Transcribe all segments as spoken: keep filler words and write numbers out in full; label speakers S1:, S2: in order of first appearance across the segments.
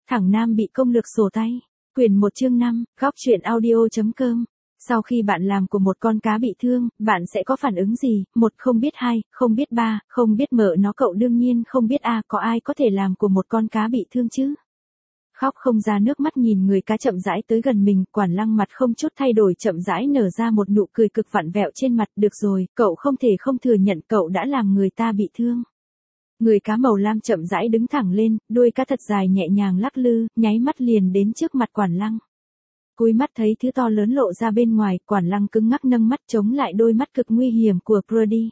S1: Thẳng Nam bị công lược sổ tay. Quyển một chương năm, góc truyện audio.com. Sau khi bạn làm của một con cá bị thương, bạn sẽ có phản ứng gì? Một không biết hai, không biết ba, không biết mợ nó cậu đương nhiên không biết a, có ai có thể làm của một con cá bị thương chứ? Khóc không ra nước mắt nhìn người cá chậm rãi tới gần mình, Quản Lăng mặt không chút thay đổi chậm rãi nở ra một nụ cười cực vặn vẹo trên mặt. Được rồi, cậu không thể không thừa nhận cậu đã làm người ta bị thương. Người cá màu lam chậm rãi đứng thẳng lên, đuôi cá thật dài nhẹ nhàng lắc lư, nháy mắt liền đến trước mặt Quản Lăng. Cúi mắt thấy thứ to lớn lộ ra bên ngoài, Quản Lăng cứng ngắc nâng mắt chống lại đôi mắt cực nguy hiểm của Brody.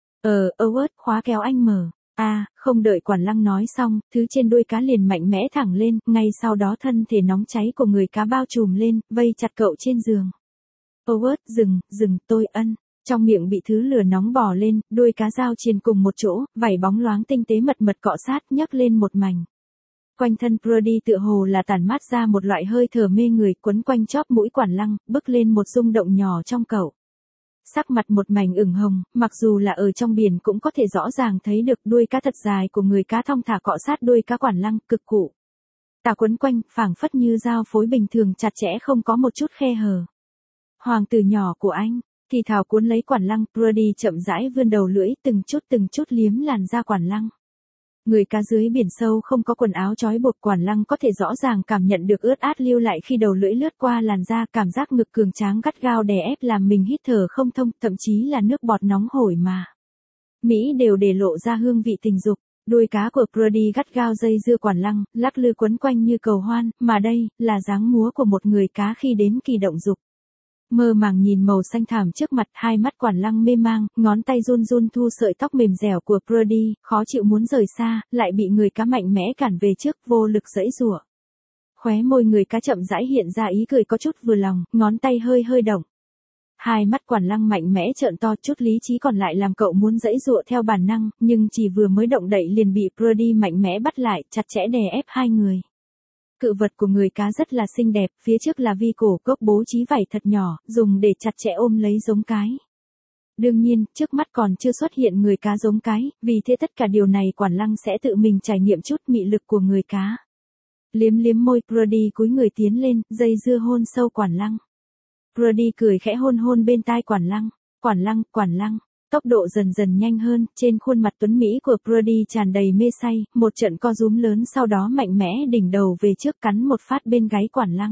S1: Ờ, Howard, khóa kéo anh mở. À, không đợi Quản Lăng nói xong, thứ trên đuôi cá liền mạnh mẽ thẳng lên, ngay sau đó thân thể nóng cháy của người cá bao trùm lên, vây chặt cậu trên giường. Howard, dừng, dừng, tôi ân. Trong miệng bị thứ lửa nóng bò lên, đuôi cá dao chiên cùng một chỗ, vảy bóng loáng tinh tế mật mật cọ sát nhấc lên một mảnh. Quanh thân Brody tựa hồ là tản mát ra một loại hơi thở mê người, quấn quanh chóp mũi Quản Lăng, bức lên một rung động nhỏ trong cậu. Sắc mặt một mảnh ửng hồng, mặc dù là ở trong biển cũng có thể rõ ràng thấy được đuôi cá thật dài của người cá thong thả cọ sát đuôi cá Quản Lăng, cực cụ. Tà quấn quanh, phảng phất như dao phối bình thường chặt chẽ không có một chút khe hở. Hoàng tử nhỏ của anh. Thì thào cuốn lấy Quản Lăng, Brody chậm rãi vươn đầu lưỡi từng chút từng chút liếm làn da Quản Lăng. Người cá dưới biển sâu không có quần áo trói buộc, Quản Lăng có thể rõ ràng cảm nhận được ướt át lưu lại khi đầu lưỡi lướt qua làn da, cảm giác ngực cường tráng gắt gao đè ép làm mình hít thở không thông, thậm chí là nước bọt nóng hổi mà Mỹ đều để lộ ra hương vị tình dục. Đuôi cá của Brody gắt gao dây dưa Quản Lăng, lắc lư quấn quanh như cầu hoan, mà đây là dáng múa của một người cá khi đến kỳ động dục. Mơ màng nhìn màu xanh thẳm trước mặt, hai mắt Quản Lăng mê mang, ngón tay run run thu sợi tóc mềm dẻo của Brody, khó chịu muốn rời xa, lại bị người cá mạnh mẽ cản về trước, vô lực giãy giụa. Khóe môi người cá chậm rãi hiện ra ý cười có chút vừa lòng, ngón tay hơi hơi động. Hai mắt Quản Lăng mạnh mẽ trợn to, chút lý trí còn lại làm cậu muốn giãy giụa theo bản năng, nhưng chỉ vừa mới động đậy liền bị Brody mạnh mẽ bắt lại, chặt chẽ đè ép hai người. Cự vật của người cá rất là xinh đẹp, phía trước là vi cổ cốc bố trí vảy thật nhỏ, dùng để chặt chẽ ôm lấy giống cái. Đương nhiên, trước mắt còn chưa xuất hiện người cá giống cái, vì thế tất cả điều này Quản Lăng sẽ tự mình trải nghiệm chút mị lực của người cá. Liếm liếm môi, Brody cúi người tiến lên, dây dưa hôn sâu Quản Lăng. Brody cười khẽ hôn hôn bên tai Quản Lăng. Quản Lăng, Quản Lăng. Tốc độ dần dần nhanh hơn, trên khuôn mặt tuấn Mỹ của Brody tràn đầy mê say, một trận co rúm lớn sau đó mạnh mẽ đỉnh đầu về trước cắn một phát bên gáy Quản Lăng.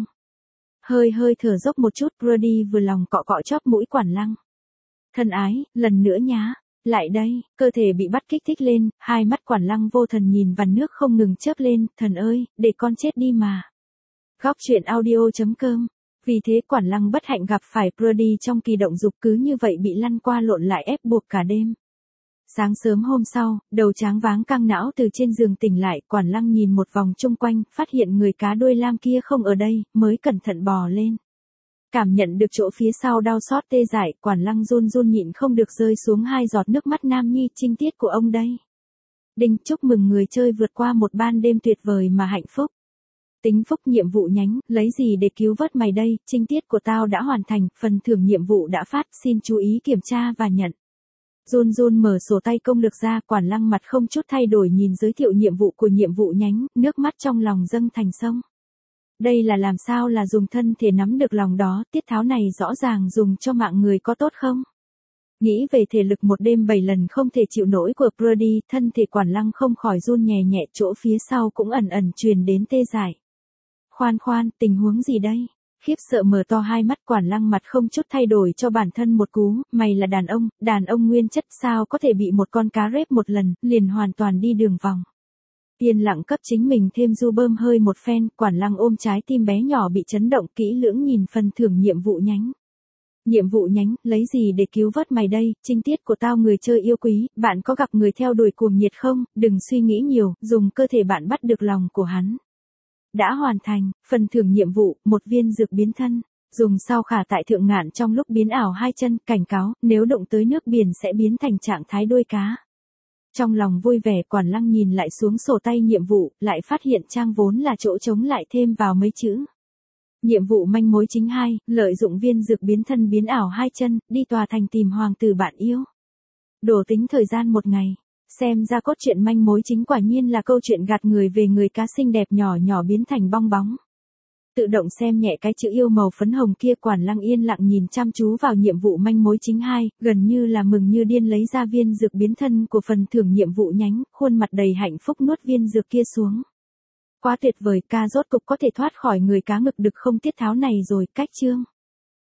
S1: Hơi hơi thở dốc một chút, Brody vừa lòng cọ cọ chóp mũi Quản Lăng. Thân ái, lần nữa nhá. Lại đây, cơ thể bị bắt kích thích lên, hai mắt Quản Lăng vô thần nhìn vằn nước không ngừng chớp lên, thần ơi, để con chết đi mà. Góc truyện audio.com. Vì thế Quản Lăng bất hạnh gặp phải Brody trong kỳ động dục, cứ như vậy bị lăn qua lộn lại ép buộc cả đêm. Sáng sớm hôm sau, đầu tráng váng căng não từ trên giường tỉnh lại, Quản Lăng nhìn một vòng chung quanh, phát hiện người cá đuôi lam kia không ở đây, mới cẩn thận bò lên. Cảm nhận được chỗ phía sau đau xót tê dại, Quản Lăng run run nhịn không được rơi xuống hai giọt nước mắt nam nhi trinh tiết của ông đây. Đinh, chúc mừng người chơi vượt qua một ban đêm tuyệt vời mà hạnh phúc. Tính phúc nhiệm vụ nhánh, lấy gì để cứu vớt mày đây, trinh tiết của tao đã hoàn thành, phần thưởng nhiệm vụ đã phát, xin chú ý kiểm tra và nhận. Run run mở sổ tay công lược ra, Quản Lăng mặt không chút thay đổi nhìn giới thiệu nhiệm vụ của nhiệm vụ nhánh, nước mắt trong lòng dâng thành sông. Đây là làm sao là dùng thân thể nắm được lòng đó, tiết tháo này rõ ràng dùng cho mạng người có tốt không? Nghĩ về thể lực một đêm bảy lần không thể chịu nổi của Brody, thân thể Quản Lăng không khỏi run nhẹ nhẹ, chỗ phía sau cũng ẩn ẩn truyền đến tê dại. Khoan khoan, tình huống gì đây? Khiếp sợ mở to hai mắt, Quản Lăng mặt không chút thay đổi cho bản thân một cú, mày là đàn ông, đàn ông nguyên chất sao có thể bị một con cá rép một lần, liền hoàn toàn đi đường vòng. Yên lặng cấp chính mình thêm du bơm hơi một phen, Quản Lăng ôm trái tim bé nhỏ bị chấn động kỹ lưỡng nhìn phần thưởng nhiệm vụ nhánh. Nhiệm vụ nhánh, lấy gì để cứu vớt mày đây, trinh tiết của tao người chơi yêu quý, bạn có gặp người theo đuổi cuồng nhiệt không, đừng suy nghĩ nhiều, dùng cơ thể bạn bắt được lòng của hắn. Đã hoàn thành, phần thưởng nhiệm vụ, một viên dược biến thân, dùng sau khả tại thượng ngạn trong lúc biến ảo hai chân, cảnh cáo, nếu động tới nước biển sẽ biến thành trạng thái đuôi cá. Trong lòng vui vẻ, Quản Lăng nhìn lại xuống sổ tay nhiệm vụ, lại phát hiện trang vốn là chỗ trống lại thêm vào mấy chữ. Nhiệm vụ manh mối chính hai, lợi dụng viên dược biến thân biến ảo hai chân, đi tòa thành tìm hoàng tử bạn yêu. Đổ tính thời gian một ngày. Xem ra cốt truyện manh mối chính quả nhiên là câu chuyện gạt người về người cá xinh đẹp nhỏ nhỏ biến thành bong bóng. Tự động xem nhẹ cái chữ yêu màu phấn hồng kia, Quản Lăng yên lặng nhìn chăm chú vào nhiệm vụ manh mối chính hai, gần như là mừng như điên lấy ra viên dược biến thân của phần thưởng nhiệm vụ nhánh, khuôn mặt đầy hạnh phúc nuốt viên dược kia xuống. Quá tuyệt vời, ca rốt cục có thể thoát khỏi người cá ngực đực không tiết tháo này rồi, cách chương.